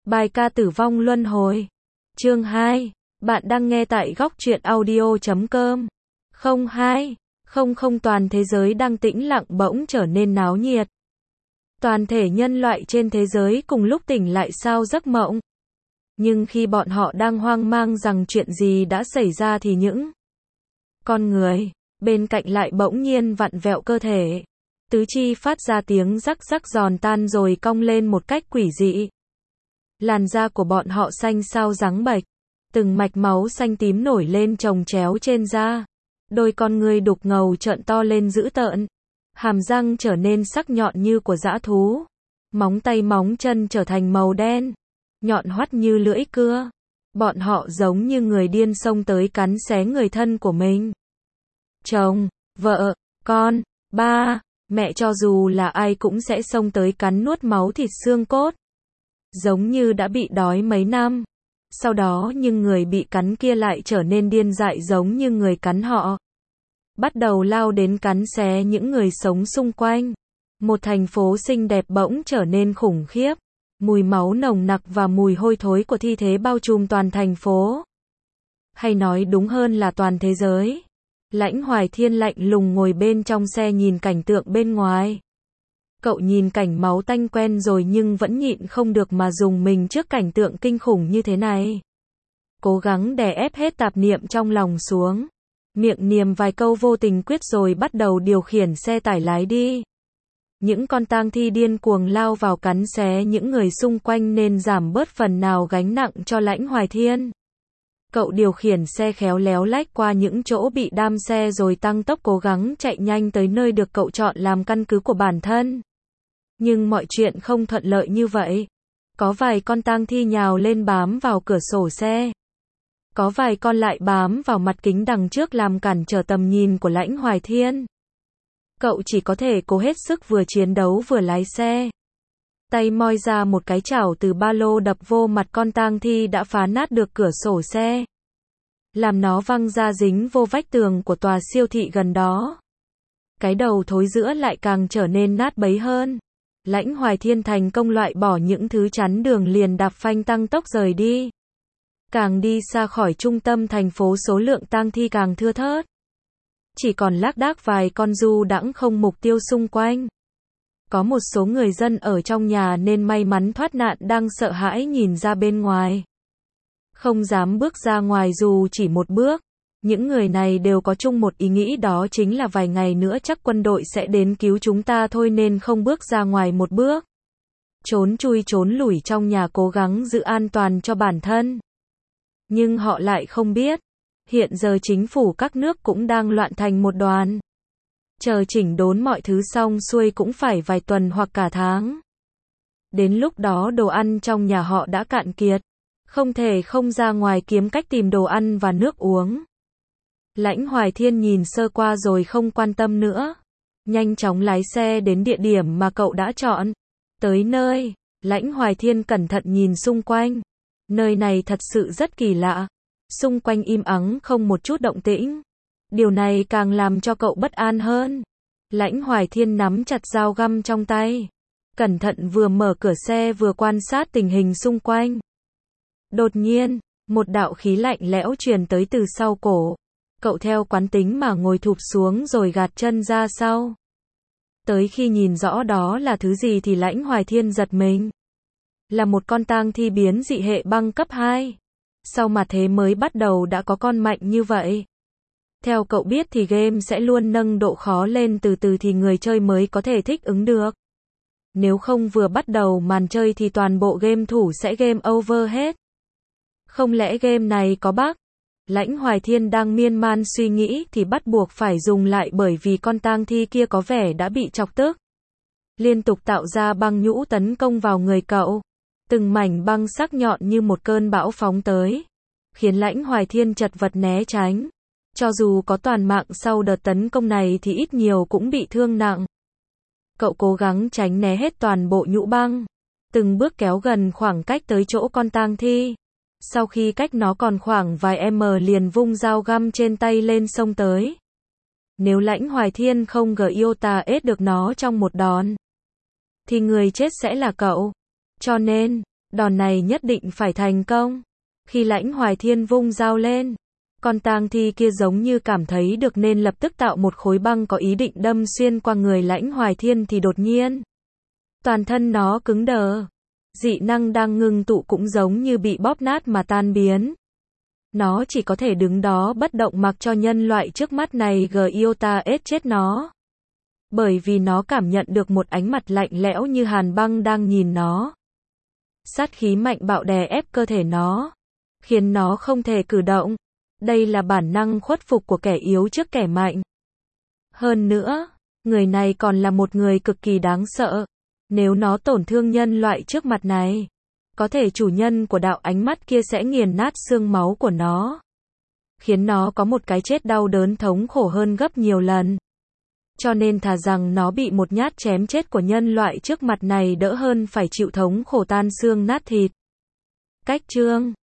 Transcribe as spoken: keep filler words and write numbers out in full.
Bài ca tử vong luân hồi. Chương hai. Bạn đang nghe tại góc truyện audio chấm com. Không hai. Không không toàn thế giới đang tĩnh lặng bỗng trở nên náo nhiệt. Toàn thể nhân loại trên thế giới cùng lúc tỉnh lại sau giấc mộng. Nhưng khi bọn họ đang hoang mang rằng chuyện gì đã xảy ra thì những con người bên cạnh lại bỗng nhiên vặn vẹo cơ thể. Tứ chi phát ra tiếng rắc rắc giòn tan rồi cong lên một cách quỷ dị. Làn da của bọn họ xanh xao trắng bệch, từng mạch máu xanh tím nổi lên chồng chéo trên da. Đôi con ngươi đục ngầu trợn to lên dữ tợn, hàm răng trở nên sắc nhọn như của dã thú, móng tay móng chân trở thành màu đen, nhọn hoắt như lưỡi cưa. Bọn họ giống như người điên xông tới cắn xé người thân của mình. Chồng, vợ, con, ba, mẹ, cho dù là ai cũng sẽ xông tới cắn nuốt máu thịt xương cốt. Giống như đã bị đói mấy năm. Sau đó nhưng người bị cắn kia lại trở nên điên dại giống như người cắn họ. Bắt đầu lao đến cắn xé những người sống xung quanh. Một thành phố xinh đẹp bỗng trở nên khủng khiếp. Mùi máu nồng nặc và mùi hôi thối của thi thể bao trùm toàn thành phố. Hay nói đúng hơn là toàn thế giới. Lãnh Hoài Thiên lạnh lùng ngồi bên trong xe nhìn cảnh tượng bên ngoài. Cậu nhìn cảnh máu tanh quen rồi nhưng vẫn nhịn không được mà rùng mình trước cảnh tượng kinh khủng như thế này. Cố gắng đè ép hết tạp niệm trong lòng xuống. Miệng niệm vài câu vô tình quyết rồi bắt đầu điều khiển xe tải lái đi. Những con tang thi điên cuồng lao vào cắn xé những người xung quanh nên giảm bớt phần nào gánh nặng cho Lãnh Hoài Thiên. Cậu điều khiển xe khéo léo lách qua những chỗ bị đam xe rồi tăng tốc cố gắng chạy nhanh tới nơi được cậu chọn làm căn cứ của bản thân. Nhưng mọi chuyện không thuận lợi như vậy. Có vài con tang thi nhào lên bám vào cửa sổ xe. Có vài con lại bám vào mặt kính đằng trước làm cản trở tầm nhìn của Lãnh Hoài Thiên. Cậu chỉ có thể cố hết sức vừa chiến đấu vừa lái xe. Tay moi ra một cái chảo từ ba lô đập vô mặt con tang thi đã phá nát được cửa sổ xe. Làm nó văng ra dính vô vách tường của tòa siêu thị gần đó. Cái đầu thối giữa lại càng trở nên nát bấy hơn. Lãnh Hoài Thiên thành công loại bỏ những thứ chắn đường liền đạp phanh tăng tốc rời đi. Càng đi xa khỏi trung tâm thành phố số lượng tang thi càng thưa thớt. Chỉ còn lác đác vài con du đãng không mục tiêu xung quanh. Có một số người dân ở trong nhà nên may mắn thoát nạn đang sợ hãi nhìn ra bên ngoài. Không dám bước ra ngoài dù chỉ một bước. Những người này đều có chung một ý nghĩ, đó chính là vài ngày nữa chắc quân đội sẽ đến cứu chúng ta thôi nên không bước ra ngoài một bước. Trốn chui trốn lủi trong nhà cố gắng giữ an toàn cho bản thân. Nhưng họ lại không biết. Hiện giờ chính phủ các nước cũng đang loạn thành một đoàn. Chờ chỉnh đốn mọi thứ xong xuôi cũng phải vài tuần hoặc cả tháng. Đến lúc đó đồ ăn trong nhà họ đã cạn kiệt. Không thể không ra ngoài kiếm cách tìm đồ ăn và nước uống. Lãnh Hoài Thiên nhìn sơ qua rồi không quan tâm nữa. Nhanh chóng lái xe đến địa điểm mà cậu đã chọn. Tới nơi, Lãnh Hoài Thiên cẩn thận nhìn xung quanh. Nơi này thật sự rất kỳ lạ. Xung quanh im ắng không một chút động tĩnh. Điều này càng làm cho cậu bất an hơn. Lãnh Hoài Thiên nắm chặt dao găm trong tay. Cẩn thận vừa mở cửa xe vừa quan sát tình hình xung quanh. Đột nhiên, một đạo khí lạnh lẽo truyền tới từ sau cổ. Cậu theo quán tính mà ngồi thụp xuống rồi gạt chân ra sau. Tới khi nhìn rõ đó là thứ gì thì Lãnh Hoài Thiên giật mình. Là một con tang thi biến dị hệ băng cấp hai. Sau mà thế mới bắt đầu đã có con mạnh như vậy. Theo cậu biết thì game sẽ luôn nâng độ khó lên từ từ thì người chơi mới có thể thích ứng được. Nếu không vừa bắt đầu màn chơi thì toàn bộ game thủ sẽ game over hết. Không lẽ game này có bug? Lãnh Hoài Thiên đang miên man suy nghĩ thì bắt buộc phải dùng lại bởi vì con tang thi kia có vẻ đã bị chọc tức. Liên tục tạo ra băng nhũ tấn công vào người cậu. Từng mảnh băng sắc nhọn như một cơn bão phóng tới. Khiến Lãnh Hoài Thiên chật vật né tránh. Cho dù có toàn mạng sau đợt tấn công này thì ít nhiều cũng bị thương nặng. Cậu cố gắng tránh né hết toàn bộ nhũ băng. Từng bước kéo gần khoảng cách tới chỗ con tang thi. Sau khi cách nó còn khoảng vài m liền vung dao găm trên tay lên xông tới. Nếu Lãnh Hoài Thiên không gờ iota ết được nó trong một đòn, thì người chết sẽ là cậu. Cho nên, Đòn này nhất định phải thành công. Khi Lãnh Hoài Thiên vung dao lên, con tang thi kia giống như cảm thấy được nên lập tức tạo một khối băng có ý định đâm xuyên qua người Lãnh Hoài Thiên thì đột nhiên, toàn thân nó cứng đờ. Dị năng đang ngưng tụ cũng giống như bị bóp nát mà tan biến. Nó chỉ có thể đứng đó bất động mặc cho nhân loại trước mắt này Giota ết chết nó. Bởi vì nó cảm nhận được một ánh mặt lạnh lẽo như hàn băng đang nhìn nó. Sát khí mạnh bạo đè ép cơ thể nó, khiến nó không thể cử động. Đây là bản năng khuất phục của kẻ yếu trước kẻ mạnh. Hơn nữa, người này còn là một người cực kỳ đáng sợ. Nếu nó tổn thương nhân loại trước mặt này, có thể chủ nhân của đạo ánh mắt kia sẽ nghiền nát xương máu của nó, khiến nó có một cái chết đau đớn thống khổ hơn gấp nhiều lần. Cho nên thà rằng nó bị một nhát chém chết của nhân loại trước mặt này đỡ hơn phải chịu thống khổ tan xương nát thịt. Cách chương